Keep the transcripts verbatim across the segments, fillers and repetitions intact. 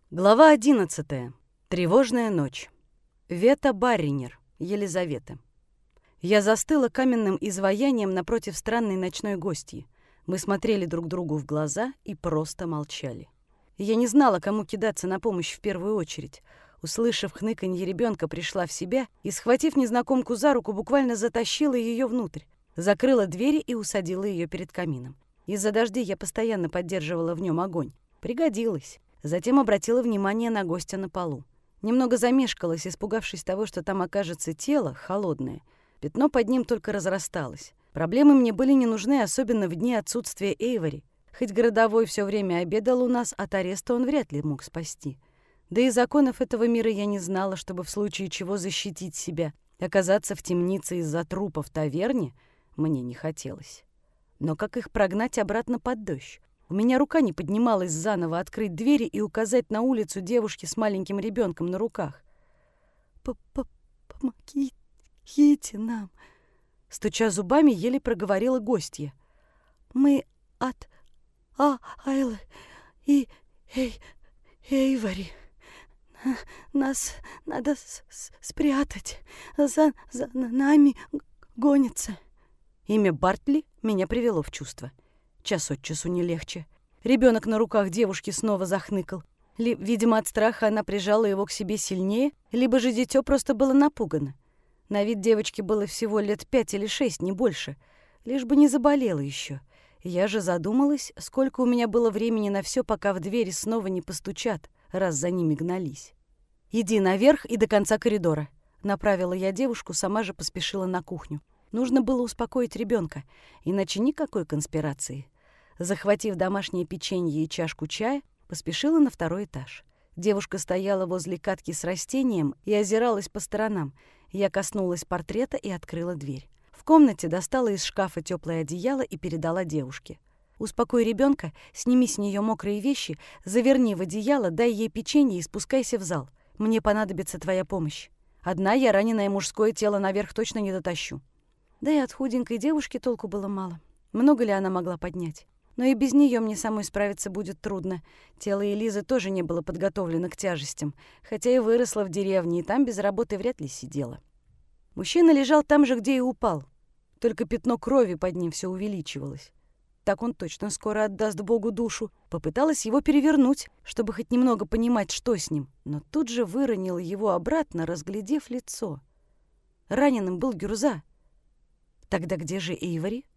Глава одиннадцатая. Тревожная ночь. Вета Барринер, Елизавета. Я застыла каменным изваянием напротив странной ночной гостьи. Мы смотрели друг другу в глаза и просто молчали. Я не знала, кому кидаться на помощь в первую очередь. Услышав хныканье ребенка, пришла в себя и, схватив незнакомку за руку, буквально затащила ее внутрь, закрыла двери и усадила ее перед камином. Из-за дождей я постоянно поддерживала в нем огонь. Пригодилось. Затем обратила внимание на гостя на полу. Немного замешкалась, испугавшись того, что там окажется тело холодное. Пятно под ним только разрасталось. Проблемы мне были не нужны, особенно в дни отсутствия Эйвори. Хоть городовой все время обедал у нас, от ареста он вряд ли мог спасти. Да и законов этого мира я не знала, чтобы в случае чего защитить себя. Оказаться в темнице из-за трупа в таверне мне не хотелось. Но как их прогнать обратно под дождь? У меня рука не поднималась заново открыть двери и указать на улицу девушке с маленьким ребенком на руках. «Помогите нам!» Стуча зубами, еле проговорила гостья. «Мы от а Айлы и Эй, Эйвори. Нас надо спрятать. За, за нами гонится». Имя Бартли меня привело в чувство. Час от часу не легче. Ребенок на руках девушки снова захныкал. Ли, видимо, от страха она прижала его к себе сильнее, либо же дитё просто было напугано. На вид девочки было всего лет пять или шесть, не больше. Лишь бы не заболела еще. Я же задумалась, сколько у меня было времени на все, пока в двери снова не постучат, раз за ними гнались. «Иди наверх и до конца коридора», — направила я девушку, сама же поспешила на кухню. Нужно было успокоить ребенка, иначе никакой конспирации. Захватив домашнее печенье и чашку чая, поспешила на второй этаж. Девушка стояла возле катки с растением и озиралась по сторонам. Я коснулась портрета и открыла дверь. В комнате достала из шкафа теплое одеяло и передала девушке. «Успокой ребенка, сними с нее мокрые вещи, заверни в одеяло, дай ей печенье и спускайся в зал. Мне понадобится твоя помощь. Одна я раненое мужское тело наверх точно не дотащу». Да и от худенькой девушки толку было мало. Много ли она могла поднять? Но и без нее мне самой справиться будет трудно. Тело Элизы тоже не было подготовлено к тяжестям, хотя и выросла в деревне, и там без работы вряд ли сидела. Мужчина лежал там же, где и упал. Только пятно крови под ним все увеличивалось. Так он точно скоро отдаст Богу душу. Попыталась его перевернуть, чтобы хоть немного понимать, что с ним, но тут же выронила его обратно, разглядев лицо. Раненым был Гюрза. Тогда где же Эйвори?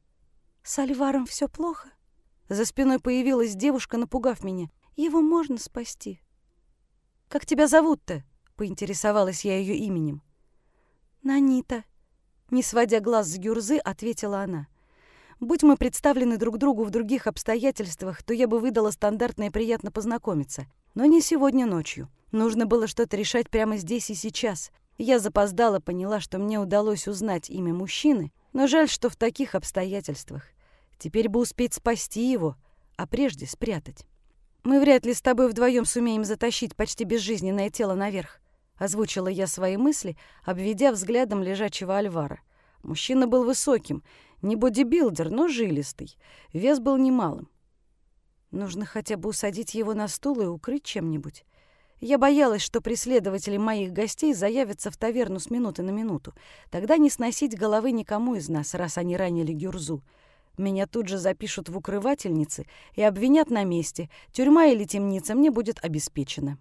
«С Альваром все плохо?» За спиной появилась девушка, напугав меня. «Его можно спасти». «Как тебя зовут-то?» — поинтересовалась я ее именем. «Нанита», — не сводя глаз с Гюрзы, ответила она. «Будь мы представлены друг другу в других обстоятельствах, то я бы выдала стандартное «приятно познакомиться». Но не сегодня ночью. Нужно было что-то решать прямо здесь и сейчас. Я запоздала, поняла, что мне удалось узнать имя мужчины, но жаль, что в таких обстоятельствах. Теперь бы успеть спасти его, а прежде спрятать. «Мы вряд ли с тобой вдвоем сумеем затащить почти безжизненное тело наверх», — озвучила я свои мысли, обведя взглядом лежачего Альвара. Мужчина был высоким, не бодибилдер, но жилистый. Вес был немалым. Нужно хотя бы усадить его на стул и укрыть чем-нибудь. Я боялась, что преследователи моих гостей заявятся в таверну с минуты на минуту. Тогда не сносить головы никому из нас, раз они ранили Гюрзу. Меня тут же запишут в укрывательницы и обвинят на месте. Тюрьма или темница мне будет обеспечена.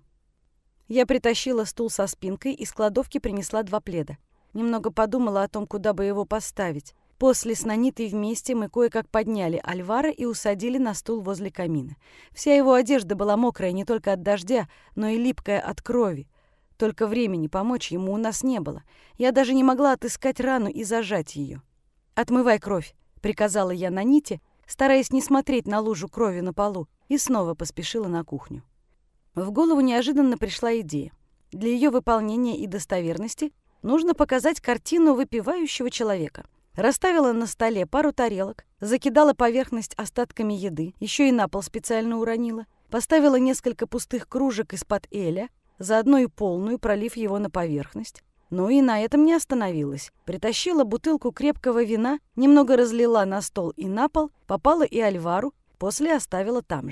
Я притащила стул со спинкой, из кладовки принесла два пледа. Немного подумала о том, куда бы его поставить. После с Нанитой вместе мы кое-как подняли Альвара и усадили на стул возле камина. Вся его одежда была мокрая не только от дождя, но и липкая от крови. Только времени помочь ему у нас не было. Я даже не могла отыскать рану и зажать ее. «Отмывай кровь», — приказала я Наните, стараясь не смотреть на лужу крови на полу, и снова поспешила на кухню. В голову неожиданно пришла идея. Для ее выполнения и достоверности нужно показать картину выпивающего человека. Расставила на столе пару тарелок, закидала поверхность остатками еды, еще и на пол специально уронила, поставила несколько пустых кружек из-под эля, заодно и полную, пролив его на поверхность. Ну и на этом не остановилась. Притащила бутылку крепкого вина, немного разлила на стол и на пол, попала и Альвару, после оставила там же.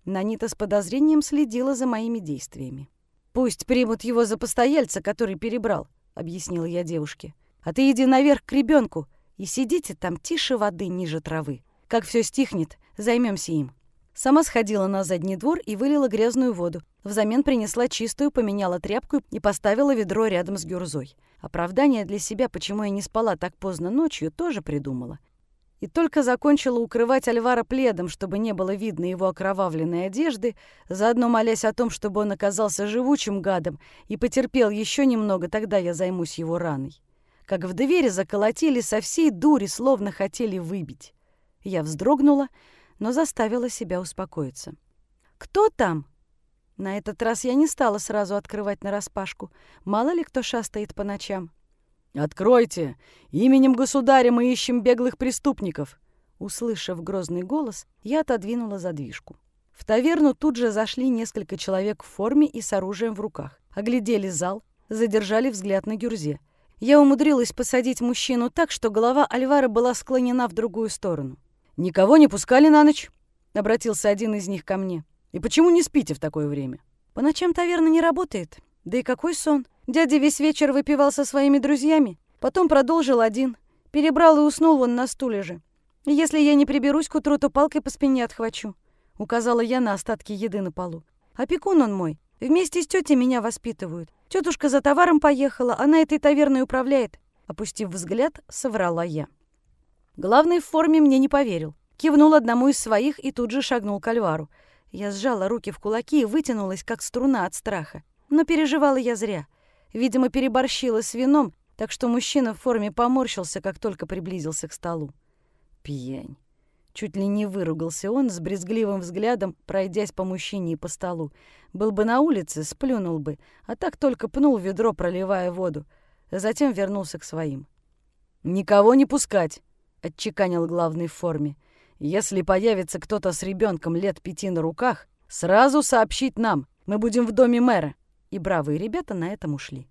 Нанита с подозрением следила за моими действиями. «Пусть примут его за постояльца, который перебрал», — объяснила я девушке. «А ты иди наверх к ребенку и сидите там тише воды, ниже травы. Как все стихнет, займемся им». Сама сходила на задний двор и вылила грязную воду. Взамен принесла чистую, поменяла тряпку и поставила ведро рядом с Гюрзой. Оправдание для себя, почему я не спала так поздно ночью, тоже придумала. И только закончила укрывать Альвара пледом, чтобы не было видно его окровавленной одежды, заодно молясь о том, чтобы он оказался живучим гадом и потерпел еще немного, тогда я займусь его раной. Как в двери заколотили со всей дури, словно хотели выбить. Я вздрогнула, но заставила себя успокоиться. «Кто там?» На этот раз я не стала сразу открывать нараспашку. Мало ли кто шастает по ночам. «Откройте! Именем государя мы ищем беглых преступников!» Услышав грозный голос, я отодвинула задвижку. В таверну тут же зашли несколько человек в форме и с оружием в руках. Оглядели зал, задержали взгляд на Гюрзе. Я умудрилась посадить мужчину так, что голова Альвара была склонена в другую сторону. «Никого не пускали на ночь?» — обратился один из них ко мне. «И почему не спите в такое время?» «По ночам таверна не работает. Да и какой сон? Дядя весь вечер выпивал со своими друзьями, потом продолжил один, перебрал и уснул вон на стуле же. И если я не приберусь к утру, то палкой по спине отхвачу», — указала я на остатки еды на полу. «Опекун он мой. Вместе с тетей меня воспитывают. Тетушка за товаром поехала, она этой таверной управляет». Опустив взгляд, соврала я. Главный в форме мне не поверил. Кивнул одному из своих и тут же шагнул к Альвару. Я сжала руки в кулаки и вытянулась, как струна от страха. Но переживала я зря. Видимо, переборщила с вином, так что мужчина в форме поморщился, как только приблизился к столу. «Пьянь!» Чуть ли не выругался он с брезгливым взглядом, пройдясь по мужчине и по столу. Был бы на улице, сплюнул бы, а так только пнул ведро, проливая воду. Затем вернулся к своим. «Никого не пускать!» — отчеканил главный в форме. «Если появится кто-то с ребенком лет пяти на руках, сразу сообщить нам. Мы будем в доме мэра». И бравые ребята на этом ушли.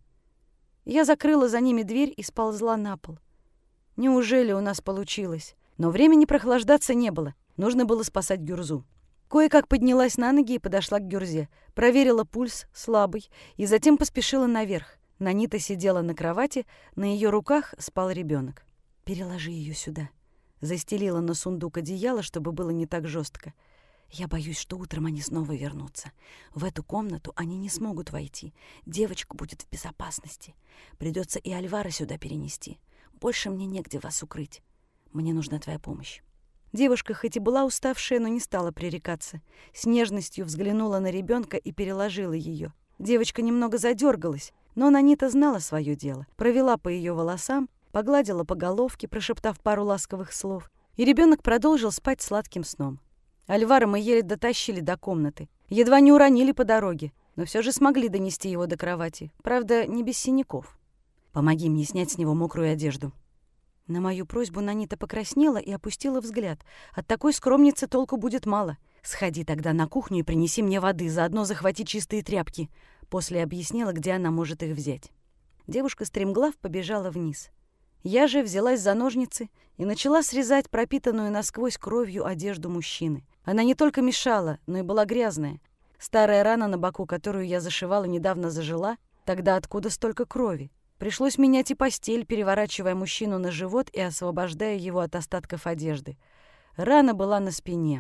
Я закрыла за ними дверь и сползла на пол. Неужели у нас получилось? Но времени прохлаждаться не было. Нужно было спасать Гюрзу. Кое-как поднялась на ноги и подошла к Гюрзе. Проверила пульс, слабый, и затем поспешила наверх. Нанита сидела на кровати, на ее руках спал ребенок. «Переложи ее сюда». Застелила на сундук одеяло, чтобы было не так жестко. «Я боюсь, что утром они снова вернутся. В эту комнату они не смогут войти. Девочка будет в безопасности. Придется и Альвара сюда перенести. Больше мне негде вас укрыть. Мне нужна твоя помощь». Девушка хоть и была уставшая, но не стала пререкаться. С нежностью взглянула на ребенка и переложила ее. Девочка немного задергалась, но Нанита знала свое дело. Провела по ее волосам, погладила по головке, прошептав пару ласковых слов, и ребенок продолжил спать сладким сном. Альвара мы еле дотащили до комнаты. Едва не уронили по дороге, но все же смогли донести его до кровати. Правда, не без синяков. «Помоги мне снять с него мокрую одежду». На мою просьбу Нанита покраснела и опустила взгляд. От такой скромницы толку будет мало. «Сходи тогда на кухню и принеси мне воды, заодно захвати чистые тряпки». После объяснила, где она может их взять. Девушка стремглав побежала вниз. Я же взялась за ножницы и начала срезать пропитанную насквозь кровью одежду мужчины. Она не только мешала, но и была грязная. Старая рана на боку, которую я зашивала, недавно зажила. Тогда откуда столько крови? Пришлось менять и постель, переворачивая мужчину на живот и освобождая его от остатков одежды. Рана была на спине.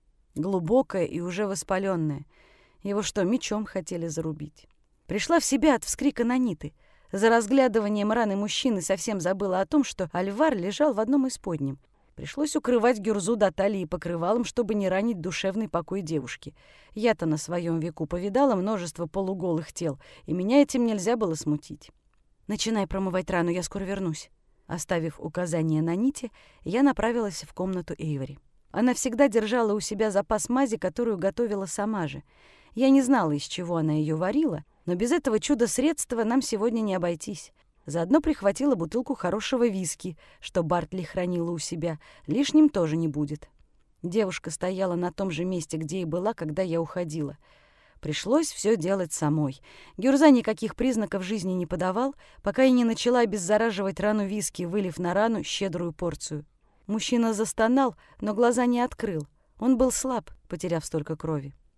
Глубокая и уже воспаленная. Его что, мечом хотели зарубить? Пришла в себя от вскрика Наниты. За разглядыванием раны мужчины совсем забыла о том, что Альвар лежал в одном из подним. Пришлось укрывать Гюрзу до талии покрывалом, чтобы не ранить душевный покой девушки. Я-то на своем веку повидала множество полуголых тел, и меня этим нельзя было смутить. «Начинай промывать рану, я скоро вернусь». Оставив указание Наните, я направилась в комнату Эйвори. Она всегда держала у себя запас мази, которую готовила сама же. Я не знала, из чего она ее варила, но без этого чудо-средства нам сегодня не обойтись. Заодно прихватила бутылку хорошего виски, что Бартли хранила у себя. Лишним тоже не будет. Девушка стояла на том же месте, где и была, когда я уходила. Пришлось все делать самой. Гюрза никаких признаков жизни не подавал, пока я не начала обеззараживать рану виски, вылив на рану щедрую порцию. Мужчина застонал, но глаза не открыл. Он был слаб, потеряв столько крови.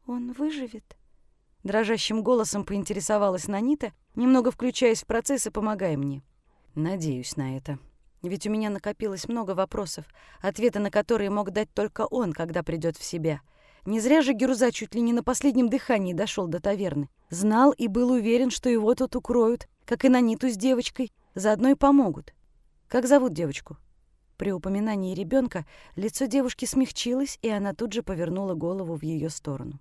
он выживет?» Дрожащим голосом поинтересовалась Нанита, немного включаясь в процесс и помогая мне. «Надеюсь на это. Ведь у меня накопилось много вопросов, ответы на которые мог дать только он, когда придет в себя. Не зря же Гюрза чуть ли не на последнем дыхании дошел до таверны. Знал и был уверен, что его тут укроют, как и Наниту с девочкой, заодно и помогут. Как зовут девочку?» При упоминании ребенка лицо девушки смягчилось, и она тут же повернула голову в ее сторону.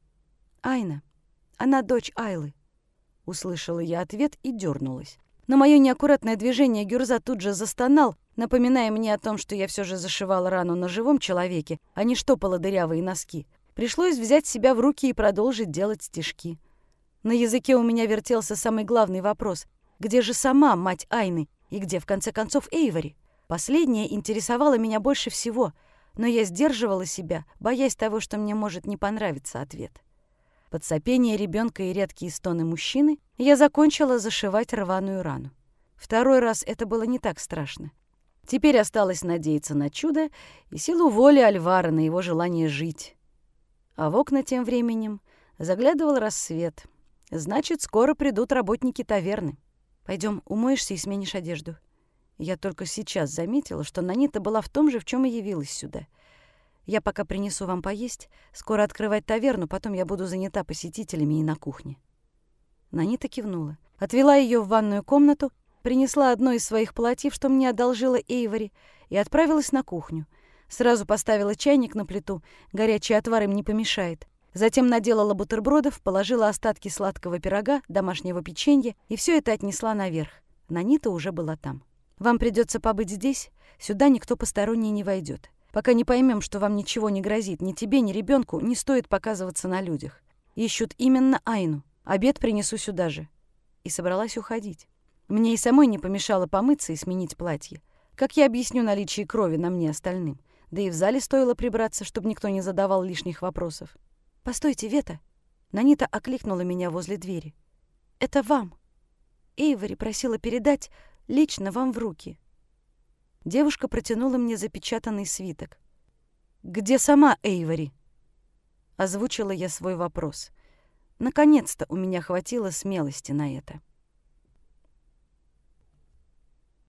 «Айна. Она дочь Айлы», — услышала я ответ и дернулась. На мое неаккуратное движение Гюрза тут же застонал, напоминая мне о том, что я все же зашивала рану на живом человеке, а не штопала дырявые носки. Пришлось взять себя в руки и продолжить делать стежки. На языке у меня вертелся самый главный вопрос: где же сама мать Айны и где, в конце концов, Эйвори? Последнее интересовало меня больше всего, но я сдерживала себя, боясь того, что мне может не понравиться ответ. Под сопение ребенка и редкие стоны мужчины я закончила зашивать рваную рану. Второй раз это было не так страшно. Теперь осталось надеяться на чудо и силу воли Альвара, на его желание жить. А в окна тем временем заглядывал рассвет. Значит, скоро придут работники таверны. «Пойдем, умоешься и сменишь одежду». Я только сейчас заметила, что Нанита была в том же, в чем и явилась сюда. «Я пока принесу вам поесть. Скоро открывать таверну, потом я буду занята посетителями и на кухне». Нанита кивнула. Отвела ее в ванную комнату, принесла одно из своих платьев, что мне одолжила Эйвори, и отправилась на кухню. Сразу поставила чайник на плиту, горячий отвар им не помешает. Затем наделала бутербродов, положила остатки сладкого пирога, домашнего печенья, и все это отнесла наверх. Нанита уже была там. «Вам придется побыть здесь, сюда никто посторонний не войдет. Пока не поймем, что вам ничего не грозит, ни тебе, ни ребенку, не стоит показываться на людях. Ищут именно Айну. Обед принесу сюда же». И собралась уходить. Мне и самой не помешало помыться и сменить платье. Как я объясню наличие крови на мне остальным? Да и в зале стоило прибраться, чтобы никто не задавал лишних вопросов. «Постойте, Вета!» Нанита окликнула меня возле двери. «Это вам. Эйвори просила передать лично вам в руки». Девушка протянула мне запечатанный свиток. «Где сама Эйвори?» Озвучила я свой вопрос. Наконец-то у меня хватило смелости на это.